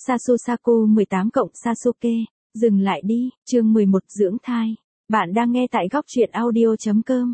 Sasusaku 18 cộng Sasuke, dừng lại đi, chương 11 dưỡng thai. Bạn đang nghe tại góc truyện audio.com.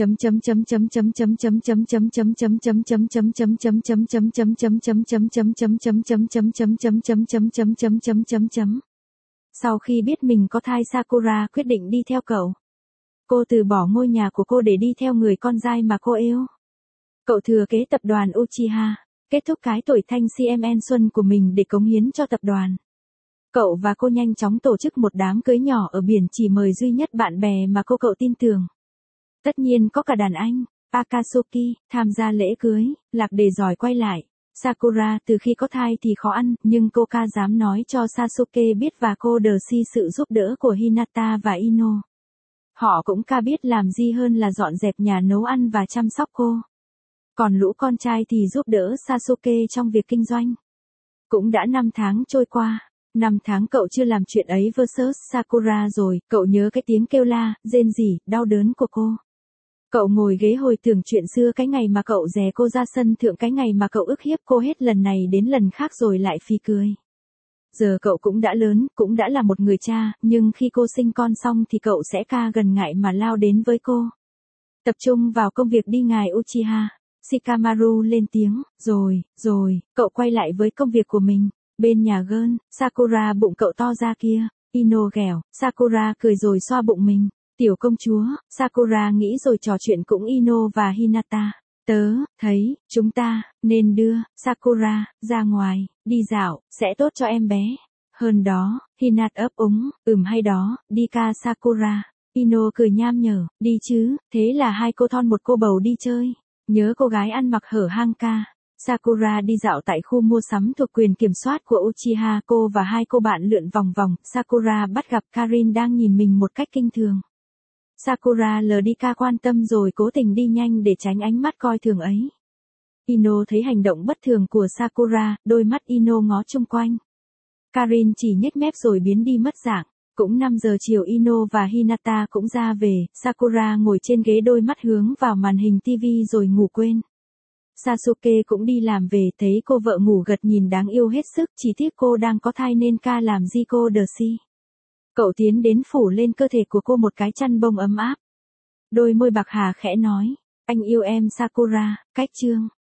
Sau khi biết mình có thai, Sakura quyết định đi theo cậu. Cô từ bỏ ngôi nhà của cô để đi theo người con trai mà cô yêu. Cậu thừa kế tập đoàn Uchiha, kết thúc cái tuổi thanh CMN xuân của mình để cống hiến cho tập đoàn. Cậu và cô nhanh chóng tổ chức một đám cưới nhỏ ở biển, chỉ mời duy nhất bạn bè mà cậu tin tưởng. Tất nhiên có cả đàn anh, Akatsuki, tham gia lễ cưới. Lạc Đề giỏi quay lại. Sakura từ khi có thai thì khó ăn, nhưng cô dám nói cho Sasuke biết và cô si sự giúp đỡ của Hinata và Ino. Họ cũng biết làm gì hơn là dọn dẹp nhà, nấu ăn và chăm sóc cô. Còn lũ con trai thì giúp đỡ Sasuke trong việc kinh doanh. Cũng đã 5 tháng trôi qua. 5 tháng cậu chưa làm chuyện ấy versus Sakura rồi. Cậu nhớ cái tiếng kêu la, rên rỉ, đau đớn của cô. Cậu ngồi ghế hồi tưởng chuyện xưa, cái ngày mà cậu dè cô ra sân thượng, cái ngày mà cậu ức hiếp cô hết lần này đến lần khác rồi lại phì cười. Giờ cậu cũng đã lớn, cũng đã là một người cha, nhưng khi cô sinh con xong thì cậu sẽ gần ngại mà lao đến với cô. Tập trung vào công việc đi ngài Uchiha. Shikamaru lên tiếng, rồi, cậu quay lại với công việc của mình. Bên nhà gơn, Sakura bụng cậu to ra kia. Ino ghẻo, Sakura cười rồi xoa bụng mình. Tiểu công chúa, Sakura nghĩ rồi trò chuyện cũng Ino và Hinata. Tớ thấy, chúng ta nên đưa Sakura ra ngoài, đi dạo, sẽ tốt cho em bé. Hơn đó, Hinata ấp úng, hay đó, đi ca Sakura. Ino cười nham nhở, đi chứ, thế là hai cô thon một cô bầu đi chơi. Nhớ cô gái ăn mặc hở hang ca. Sakura đi dạo tại khu mua sắm thuộc quyền kiểm soát của Uchiha. Cô và hai cô bạn lượn vòng vòng. Sakura bắt gặp Karin đang nhìn mình một cách kinh thường. Sakura lờ đi quan tâm rồi cố tình đi nhanh để tránh ánh mắt coi thường ấy. Ino thấy hành động bất thường của Sakura, đôi mắt Ino ngó chung quanh. Karin chỉ nhếch mép rồi biến đi mất dạng. Cũng 5 giờ chiều, Ino và Hinata cũng ra về. Sakura ngồi trên ghế, đôi mắt hướng vào màn hình TV rồi ngủ quên. Sasuke cũng đi làm về, thấy cô vợ ngủ gật nhìn đáng yêu hết sức, chỉ tiếc cô đang có thai nên làm gì cô si. Cậu tiến đến phủ lên cơ thể của cô một cái chăn bông ấm áp. Đôi môi bạc hà khẽ nói, anh yêu em Sakura, cách chương.